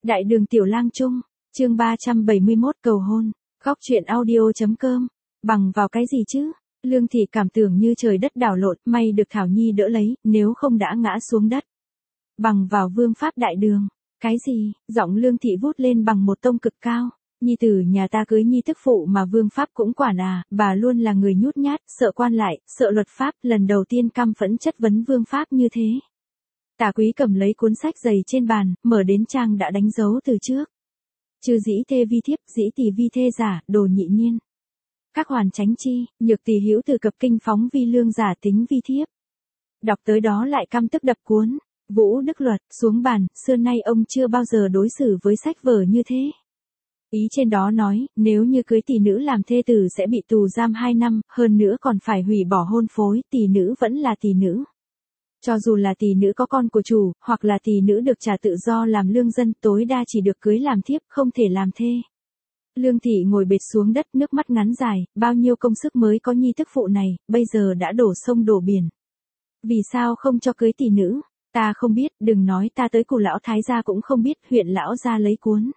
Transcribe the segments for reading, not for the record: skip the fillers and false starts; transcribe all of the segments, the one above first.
Đại đường Tiểu Lang Trung, chương 371 cầu hôn, góc truyện audio.com, bằng vào cái gì chứ? Lương Thị cảm tưởng như trời đất đảo lộn, may được Thảo Nhi đỡ lấy, nếu không đã ngã xuống đất. Bằng vào vương pháp đại đường, cái gì? Giọng Lương Thị vút lên bằng một tông cực cao. Nhi tử nhà ta cưới nhi tức phụ mà vương pháp cũng quản à, bà luôn là người nhút nhát, sợ quan lại, sợ luật pháp, lần đầu tiên căm phẫn chất vấn vương pháp như thế. Tả Quý cầm lấy cuốn sách dày trên bàn, mở đến trang đã đánh dấu từ trước. Chư dĩ thê vi thiếp, dĩ tỷ vi thê giả, đồ nhị niên. Các hoàn chánh chi, nhược tỷ hữu từ cập kinh phóng vi lương giả tính vi thiếp. Đọc tới đó lại căm tức đập cuốn. Vũ Đức Luật, xuống bàn, xưa nay ông chưa bao giờ đối xử với sách vở như thế. Ý trên đó nói, nếu như cưới tỷ nữ làm thê tử sẽ bị tù giam 2 năm, hơn nữa còn phải hủy bỏ hôn phối, tỷ nữ vẫn là tỷ nữ. Cho dù là tỷ nữ có con của chủ, hoặc là tỷ nữ được trả tự do làm lương dân, tối đa chỉ được cưới làm thiếp, không thể làm thê. Lương Thị ngồi bệt xuống đất, nước mắt ngắn dài, bao nhiêu công sức mới có nhi tức phụ này, bây giờ đã đổ sông đổ biển. Vì sao không cho cưới tỷ nữ? Ta không biết, đừng nói ta tới cụ lão thái gia cũng không biết, huyện lão gia lấy cuốn.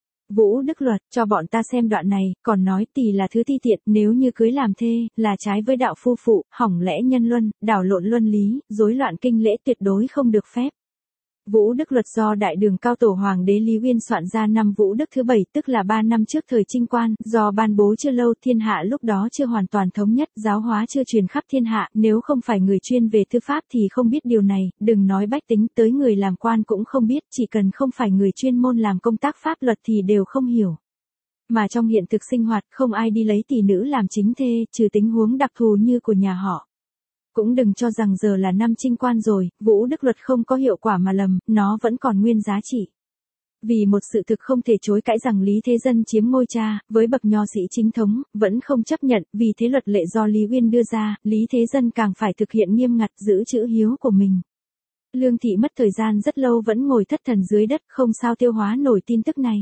Vũ Đức Luật, cho bọn ta xem đoạn này, còn nói tỷ là thứ ti tiện, nếu như cưới làm thê, là trái với đạo phu phụ, hỏng lẽ nhân luân, đảo lộn luân lý, rối loạn kinh lễ tuyệt đối không được phép. Vũ Đức Luật do Đại Đường Cao Tổ Hoàng đế Lý Uyên soạn ra năm Vũ Đức thứ 7, tức là 3 năm trước thời Trinh Quan, do ban bố chưa lâu, thiên hạ lúc đó chưa hoàn toàn thống nhất, giáo hóa chưa truyền khắp thiên hạ, nếu không phải người chuyên về thư pháp thì không biết điều này, đừng nói bách tính, tới người làm quan cũng không biết, chỉ cần không phải người chuyên môn làm công tác pháp luật thì đều không hiểu. Mà trong hiện thực sinh hoạt, không ai đi lấy tỷ nữ làm chính thê, trừ tình huống đặc thù như của nhà họ. Cũng đừng cho rằng giờ là năm Trinh Quan rồi, Vũ Đức Luật không có hiệu quả mà lầm, nó vẫn còn nguyên giá trị. Vì một sự thực không thể chối cãi rằng Lý Thế Dân chiếm ngôi cha, với bậc nho sĩ chính thống, vẫn không chấp nhận, vì thế luật lệ do Lý Uyên đưa ra, Lý Thế Dân càng phải thực hiện nghiêm ngặt giữ chữ hiếu của mình. Lương Thị mất thời gian rất lâu vẫn ngồi thất thần dưới đất, không sao tiêu hóa nổi tin tức này.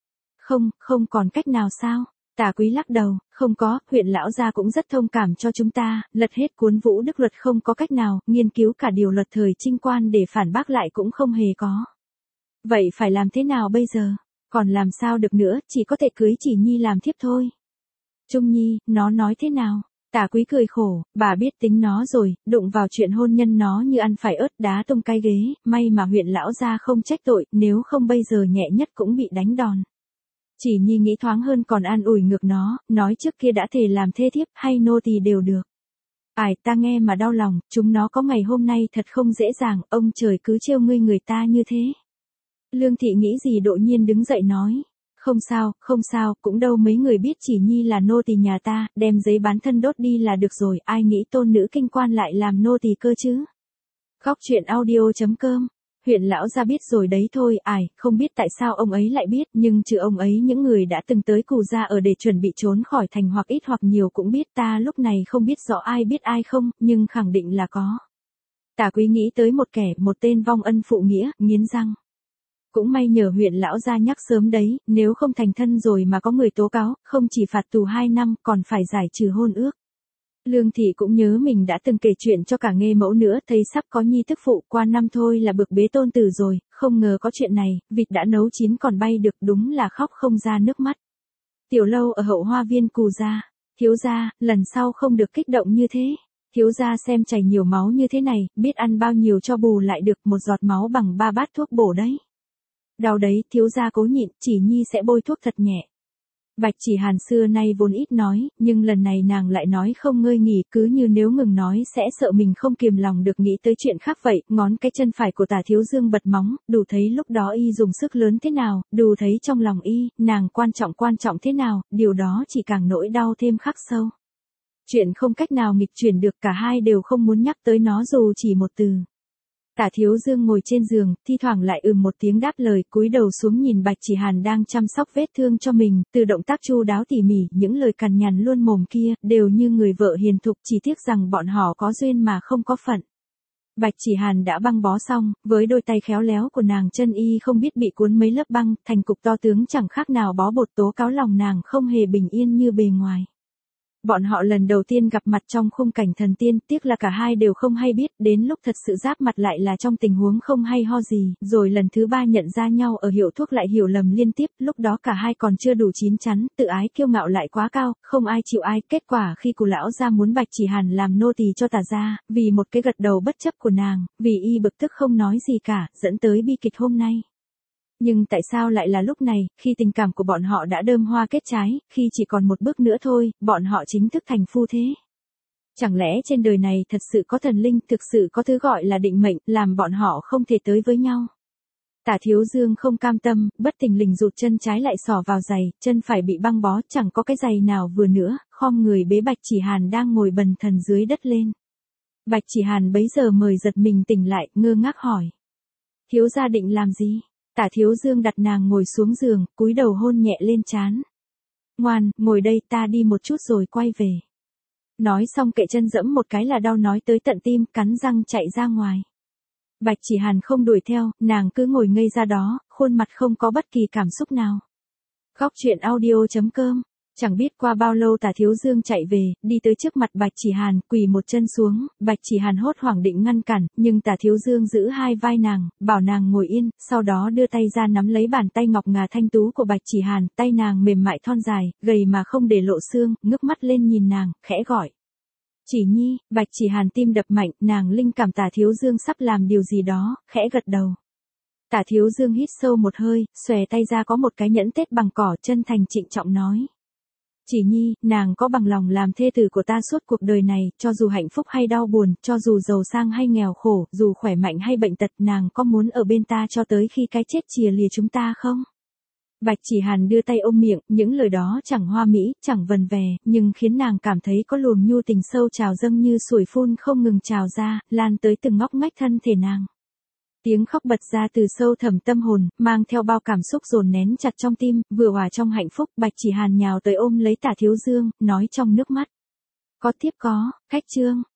Không còn cách nào sao? Tả Quý lắc đầu, không có, huyện lão gia cũng rất thông cảm cho chúng ta, lật hết cuốn Vũ Đức Luật không có cách nào, nghiên cứu cả điều luật thời Trinh Quan để phản bác lại cũng không hề có. Vậy phải làm thế nào bây giờ? Còn làm sao được nữa, chỉ có thể cưới Chỉ Nhi làm thiếp thôi. Trung Nhi, nó nói thế nào? Tả Quý cười khổ, bà biết tính nó rồi, đụng vào chuyện hôn nhân nó như ăn phải ớt đá tung cái ghế, may mà huyện lão gia không trách tội, nếu không bây giờ nhẹ nhất cũng bị đánh đòn. Chỉ Nhi nghĩ thoáng hơn còn an ủi ngược nó, nói trước kia đã thể làm thê thiếp hay nô tỳ đều được. Ai ta nghe mà đau lòng, chúng nó có ngày hôm nay thật không dễ dàng, ông trời cứ trêu ngươi người ta như thế. Lương Thị nghĩ gì đột nhiên đứng dậy nói. Không sao, cũng đâu mấy người biết Chỉ Nhi là nô tỳ nhà ta, đem giấy bán thân đốt đi là được rồi, ai nghĩ tôn nữ kinh quan lại làm nô tỳ cơ chứ. Góc truyện audio.com. Huyện lão gia biết rồi đấy thôi, không biết tại sao ông ấy lại biết, nhưng trừ ông ấy những người đã từng tới Cù gia ở để chuẩn bị trốn khỏi thành hoặc ít hoặc nhiều cũng biết, ta lúc này không biết rõ ai biết ai không, nhưng khẳng định là có. Tả Quý nghĩ tới một tên vong ân phụ nghĩa, nghiến răng. Cũng may nhờ huyện lão gia nhắc sớm đấy, nếu không thành thân rồi mà có người tố cáo, không chỉ phạt tù 2 năm, còn phải giải trừ hôn ước. Lương Thị cũng nhớ mình đã từng kể chuyện cho cả Nghê Mẫu nữa, thấy sắp có nhi tức phụ, qua năm thôi là bực bế tôn tử rồi, không ngờ có chuyện này, vịt đã nấu chín còn bay được, đúng là khóc không ra nước mắt. Tiểu Lâu ở hậu hoa viên Cù gia, thiếu gia, lần sau không được kích động như thế. Thiếu gia xem chảy nhiều máu như thế này, biết ăn bao nhiêu cho bù lại được, một giọt máu bằng 3 bát thuốc bổ đấy. Đau đấy, thiếu gia cố nhịn, Chỉ Nhi sẽ bôi thuốc thật nhẹ. Bạch Chỉ Hàn xưa nay vốn ít nói, nhưng lần này nàng lại nói không ngơi nghỉ, cứ như nếu ngừng nói sẽ sợ mình không kiềm lòng được nghĩ tới chuyện khác vậy, ngón cái chân phải của Tả Thiếu Dương bật móng, đủ thấy lúc đó y dùng sức lớn thế nào, đủ thấy trong lòng y, nàng quan trọng thế nào, điều đó chỉ càng nỗi đau thêm khắc sâu. Chuyện không cách nào nghịch chuyển được, cả hai đều không muốn nhắc tới nó dù chỉ một từ. Tả Thiếu Dương ngồi trên giường, thi thoảng lại một tiếng đáp lời, cúi đầu xuống nhìn Bạch Chỉ Hàn đang chăm sóc vết thương cho mình, từ động tác chu đáo tỉ mỉ, những lời cằn nhằn luôn mồm kia, đều như người vợ hiền thục, chỉ tiếc rằng bọn họ có duyên mà không có phận. Bạch Chỉ Hàn đã băng bó xong, với đôi tay khéo léo của nàng, chân y không biết bị cuốn mấy lớp băng, thành cục to tướng chẳng khác nào bó bột, tố cáo lòng nàng không hề bình yên như bề ngoài. Bọn họ lần đầu tiên gặp mặt trong khung cảnh thần tiên, tiếc là cả hai đều không hay biết, đến lúc thật sự giáp mặt lại là trong tình huống không hay ho gì, rồi lần thứ ba nhận ra nhau ở hiệu thuốc lại hiểu lầm liên tiếp, lúc đó cả hai còn chưa đủ chín chắn, tự ái kiêu ngạo lại quá cao, không ai chịu ai, kết quả khi cụ lão gia muốn Bạch Chỉ Hàn làm nô tỳ cho Tả gia, vì một cái gật đầu bất chấp của nàng, vì y bực tức không nói gì cả, dẫn tới bi kịch hôm nay. Nhưng tại sao lại là lúc này, khi tình cảm của bọn họ đã đơm hoa kết trái, khi chỉ còn một bước nữa thôi, bọn họ chính thức thành phu thế? Chẳng lẽ trên đời này thật sự có thần linh, thực sự có thứ gọi là định mệnh, làm bọn họ không thể tới với nhau? Tả Thiếu Dương không cam tâm, bất thình lình rụt chân trái lại xỏ vào giày, chân phải bị băng bó, chẳng có cái giày nào vừa nữa, khom người bế Bạch Chỉ Hàn đang ngồi bần thần dưới đất lên. Bạch Chỉ Hàn bấy giờ mời giật mình tỉnh lại, ngơ ngác hỏi. Thiếu gia định làm gì? Tả Thiếu Dương đặt nàng ngồi xuống giường, cúi đầu hôn nhẹ lên trán. Ngoan, ngồi đây, ta đi một chút rồi quay về. Nói xong kệ chân dẫm một cái là đau nói tới tận tim, cắn răng chạy ra ngoài. Bạch Chỉ Hàn không đuổi theo, nàng cứ ngồi ngây ra đó, khuôn mặt không có bất kỳ cảm xúc nào. Góc truyện audio.com. Chẳng biết qua bao lâu Tả Thiếu Dương chạy về, đi tới trước mặt Bạch Chỉ Hàn, quỳ một chân xuống, Bạch Chỉ Hàn hốt hoảng định ngăn cản, nhưng Tả Thiếu Dương giữ hai vai nàng, bảo nàng ngồi yên, sau đó đưa tay ra nắm lấy bàn tay ngọc ngà thanh tú của Bạch Chỉ Hàn, tay nàng mềm mại thon dài, gầy mà không để lộ xương, ngước mắt lên nhìn nàng, khẽ gọi. Chỉ Nhi. Bạch Chỉ Hàn tim đập mạnh, nàng linh cảm Tả Thiếu Dương sắp làm điều gì đó, khẽ gật đầu. Tả Thiếu Dương hít sâu một hơi, xòe tay ra có một cái nhẫn tết bằng cỏ, chân thành trịnh trọng nói. Chỉ Nhi, nàng có bằng lòng làm thê tử của ta suốt cuộc đời này, cho dù hạnh phúc hay đau buồn, cho dù giàu sang hay nghèo khổ, dù khỏe mạnh hay bệnh tật, nàng có muốn ở bên ta cho tới khi cái chết chìa lìa chúng ta không? Bạch Chỉ Hàn đưa tay ôm miệng, những lời đó chẳng hoa mỹ, chẳng vần vè, nhưng khiến nàng cảm thấy có luồng nhu tình sâu trào dâng như sủi phun không ngừng trào ra, lan tới từng ngóc ngách thân thể nàng. Tiếng khóc bật ra từ sâu thẳm tâm hồn, mang theo bao cảm xúc dồn nén chặt trong tim, vừa hòa trong hạnh phúc, Bạch Chỉ Hàn nhào tới ôm lấy Tả Thiếu Dương, nói trong nước mắt. Có tiếp có, khách chương.